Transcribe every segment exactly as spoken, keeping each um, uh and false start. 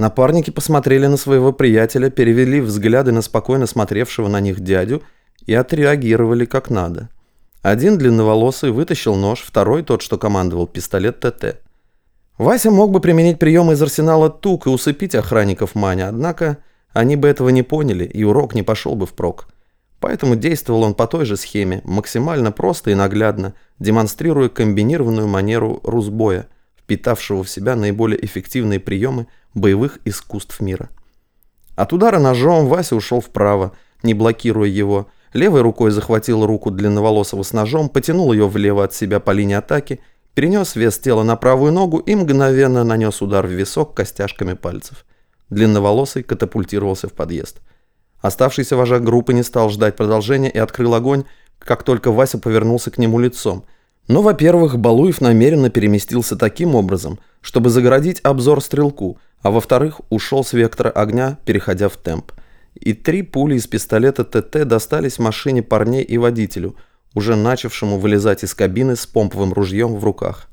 Напарники посмотрели на своего приятеля, перевели взгляды на спокойно смотревшего на них дядю и отреагировали как надо. Один длинноволосый вытащил нож, второй, тот, что командовал, пистолет ТТ. Вася мог бы применить приемы из арсенала ТУК и усыпить охранников Маня, однако они бы этого не поняли, и урок не пошел бы впрок. Поэтому действовал он по той же схеме, максимально просто и наглядно, демонстрируя комбинированную манеру русбоя, впитавшего в себя наиболее эффективные приемы боевых искусств мира. От удара ножом Вася ушел вправо, не блокируя его, левой рукой захватил руку длинноволосого с ножом, потянул ее влево от себя по линии атаки, перенес вес тела на правую ногу и мгновенно нанес удар в висок костяшками пальцев. Длинноволосый катапультировался в подъезд. Оставшийся вожак группы не стал ждать продолжения и открыл огонь, как только Вася повернулся к нему лицом. Но, во-первых, Балуев намеренно переместился таким образом, чтобы загородить обзор стрелку, а во-вторых, ушел с вектора огня, переходя в темп. И три пули из пистолета ТТ достались машине парней и водителю, уже начавшему вылезать из кабины с помповым ружьем в руках.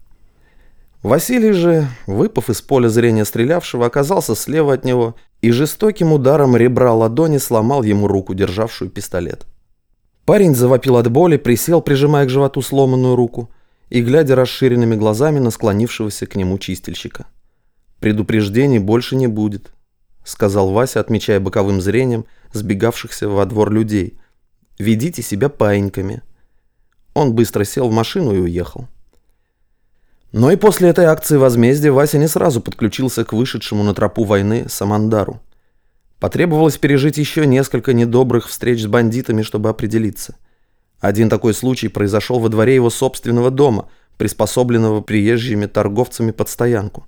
Василий же, выпав из поля зрения стрелявшего, оказался слева от него и жестоким ударом ребра ладони сломал ему руку, державшую пистолет. Парень завопил от боли, присел, прижимая к животу сломанную руку и глядя расширенными глазами на склонившегося к нему чистильщика. «Предупреждений больше не будет», — сказал Вася, отмечая боковым зрением сбегавшихся во двор людей. «Ведите себя паиньками». Он быстро сел в машину и уехал. Но и после этой акции возмездия Вася не сразу подключился к вышедшему на тропу войны Самандару. Потребовалось пережить еще несколько недобрых встреч с бандитами, чтобы определиться. Один такой случай произошел во дворе его собственного дома, приспособленного приезжими торговцами под стоянку.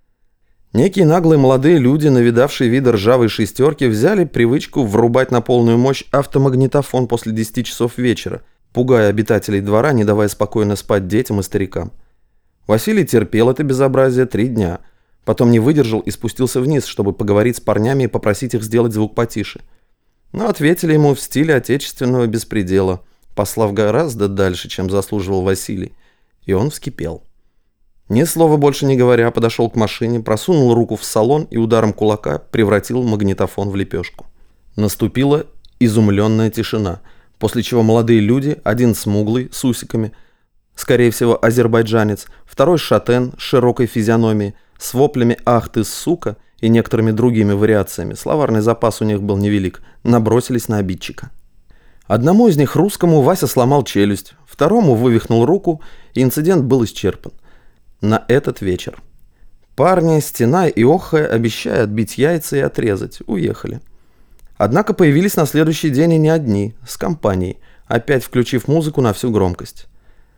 Некие наглые молодые люди, навидавшие виды ржавой шестерки, взяли привычку врубать на полную мощь автомагнитофон после десяти часов вечера, пугая обитателей двора, не давая спокойно спать детям и старикам. Василий терпел это безобразие три дня, потом не выдержал и спустился вниз, чтобы поговорить с парнями и попросить их сделать звук потише. Но ответили ему в стиле отечественного беспредела, послав гораздо дальше, чем заслуживал Василий, и он вскипел. Ни слова больше не говоря, подошел к машине, просунул руку в салон и ударом кулака превратил магнитофон в лепешку. Наступила изумленная тишина, после чего молодые люди, один смуглый, с усиками, скорее всего азербайджанец, второй шатен с широкой физиономией, с воплями «ах ты, сука» и некоторыми другими вариациями, словарный запас у них был невелик, набросились на обидчика. Одному из них, русскому, Вася сломал челюсть, второму вывихнул руку, и инцидент был исчерпан. На этот вечер. Парни, стеная и охая, обещая отбить яйца и отрезать, уехали. Однако появились на следующий день и не одни, с компанией, опять включив музыку на всю громкость.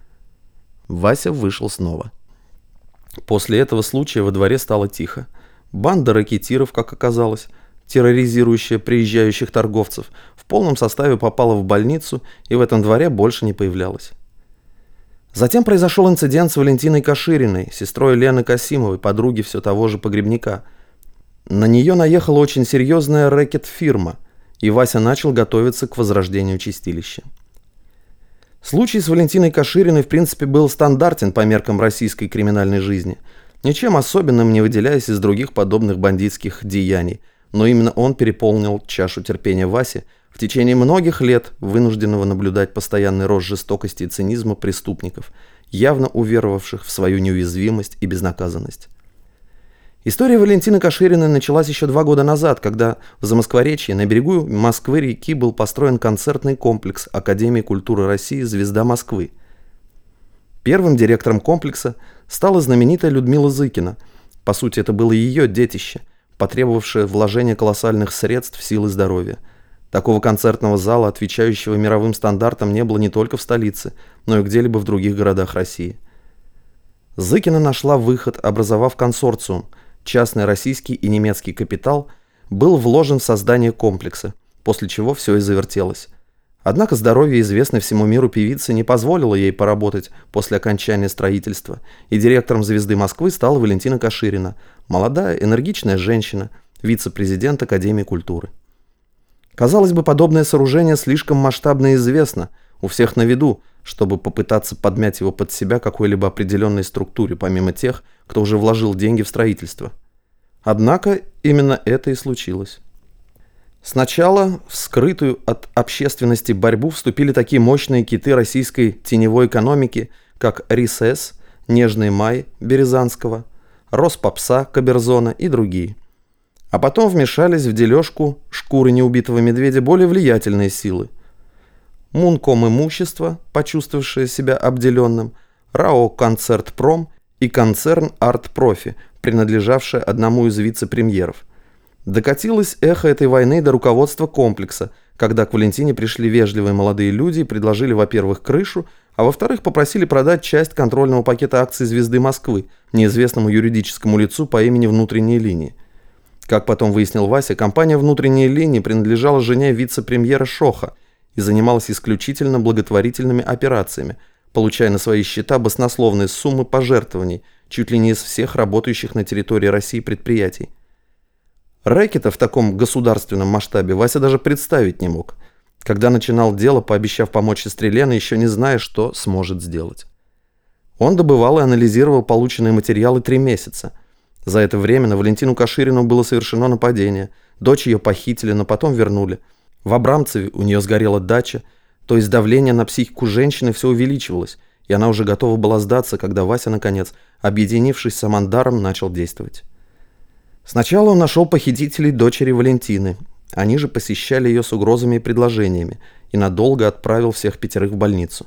Вася вышел снова. После этого случая во дворе стало тихо. Банда рэкетиров, как оказалось, терроризирующая приезжающих торговцев, в полном составе попала в больницу и в этом дворе больше не появлялась. Затем произошел инцидент с Валентиной Кашириной, сестрой Лены Касимовой, подруги все того же погребника. На нее наехала очень серьезная рэкет-фирма, и Вася начал готовиться к возрождению чистилища. Случай с Валентиной Кашириной в принципе был стандартен по меркам российской криминальной жизни, ничем особенным не выделяясь из других подобных бандитских деяний, но именно он переполнил чашу терпения Васи, в течение многих лет вынужденного наблюдать постоянный рост жестокости и цинизма преступников, явно уверовавших в свою неуязвимость и безнаказанность. История Валентины Кашириной началась еще два года назад, когда в Замоскворечье на берегу Москвы-реки был построен концертный комплекс Академии культуры России «Звезда Москвы». Первым директором комплекса стала знаменитая Людмила Зыкина. По сути, это было ее детище, потребовавшее вложения колоссальных средств, сил и здоровья. Такого концертного зала, отвечающего мировым стандартам, не было не только в столице, но и где-либо в других городах России. Зыкина нашла выход, образовав консорциум. Частный российский и немецкий капитал был вложен в создание комплекса, после чего все и завертелось. Однако здоровье известной всему миру певицы не позволило ей поработать после окончания строительства, и директором «Звезды Москвы» стала Валентина Каширина, молодая, энергичная женщина, вице-президент Академии культуры. Казалось бы, подобное сооружение слишком масштабно и известно, у всех на виду, чтобы попытаться подмять его под себя какой-либо определенной структуре, помимо тех, кто уже вложил деньги в строительство. Однако именно это и случилось. Сначала в скрытую от общественности борьбу вступили такие мощные киты российской теневой экономики, как РИС-С, Нежный май Березанского, Роспопса Каберзона и другие. А потом вмешались в дележку шкуры неубитого медведя более влиятельные силы. Мунком имущество, почувствовавшее себя обделенным, РАО «Концертпром» и концерн «Арт-Профи», принадлежавший одному из вице-премьеров. Докатилось эхо этой войны до руководства комплекса, когда к Валентине пришли вежливые молодые люди и предложили, во-первых, крышу, а во-вторых, попросили продать часть контрольного пакета акций «Звезды Москвы» неизвестному юридическому лицу по имени «Внутренние линии». Как потом выяснил Вася, компания «Внутренние линии» принадлежала жене вице-премьера Шоха и занималась исключительно благотворительными операциями, получая на свои счета баснословные суммы пожертвований чуть ли не из всех работающих на территории России предприятий. Рэкета в таком государственном масштабе Вася даже представить не мог, когда начинал дело, пообещав помочь сестре Лене, еще не зная, что сможет сделать. Он добывал и анализировал полученные материалы три месяца. За это время на Валентину Каширину было совершено нападение, дочь ее похитили, но потом вернули. В Абрамцеве у нее сгорела дача, то есть давление на психику женщины все увеличивалось, и она уже готова была сдаться, когда Вася, наконец, объединившись с Амандаром, начал действовать. Сначала он нашел похитителей дочери Валентины. Они же посещали ее с угрозами и предложениями и надолго отправил всех пятерых в больницу.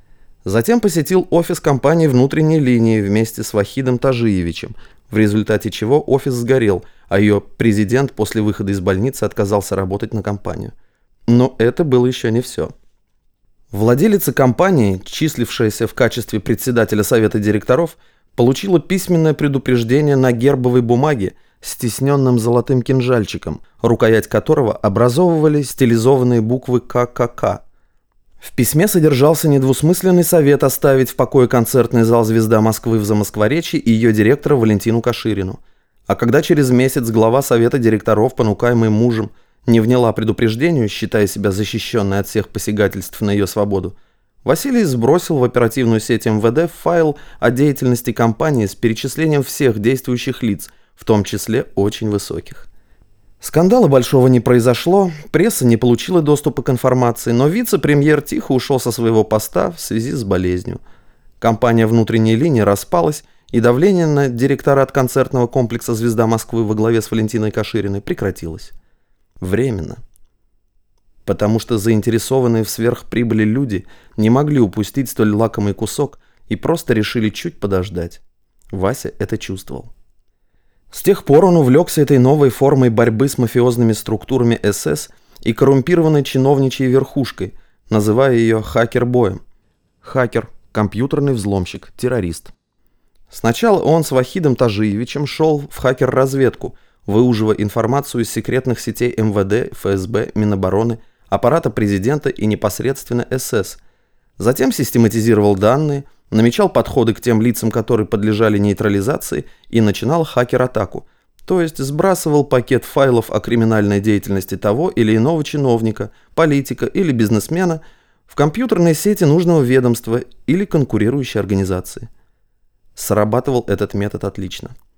Затем посетил офис компании «Внутренние линии» вместе с Вахидом Тажиевичем, в результате чего офис сгорел, а ее президент после выхода из больницы отказался работать на компанию. Но это было еще не все. Владелица компании, числившаяся в качестве председателя совета директоров, получила письменное предупреждение на гербовой бумаге с тисненным золотым кинжальчиком, рукоять которого образовывали стилизованные буквы Ка Ка Ка. В письме содержался недвусмысленный совет оставить в покое концертный зал «Звезда Москвы» в Замоскворечье и ее директора Валентину Каширину. А когда через месяц глава совета директоров, понукаемый мужем, не вняла предупреждению, считая себя защищенной от всех посягательств на ее свободу, Василий сбросил в оперативную сеть эм вэ дэ файл о деятельности компании с перечислением всех действующих лиц, в том числе очень высоких. Скандала большого не произошло, пресса не получила доступа к информации, но вице-премьер тихо ушел со своего поста в связи с болезнью. Компания «Внутренние линии» распалась, и давление на директорат концертного комплекса «Звезда Москвы» во главе с Валентиной Кашириной прекратилось. Временно. Потому что заинтересованные в сверхприбыли люди не могли упустить столь лакомый кусок и просто решили чуть подождать. Вася это чувствовал. С тех пор он увлекся этой новой формой борьбы с мафиозными структурами эс эс и коррумпированной чиновничьей верхушкой, называя ее хакер-боем. Хакер, компьютерный взломщик, террорист. Сначала он с Вахидом Тажиевичем шел в хакер-разведку, выуживая информацию из секретных сетей эм вэ дэ, эф эс бэ, Минобороны, аппарата президента и непосредственно эс эс. Затем систематизировал данные, намечал подходы к тем лицам, которые подлежали нейтрализации, и начинал хакер-атаку, то есть сбрасывал пакет файлов о криминальной деятельности того или иного чиновника, политика или бизнесмена в компьютерные сети нужного ведомства или конкурирующей организации. Срабатывал этот метод отлично.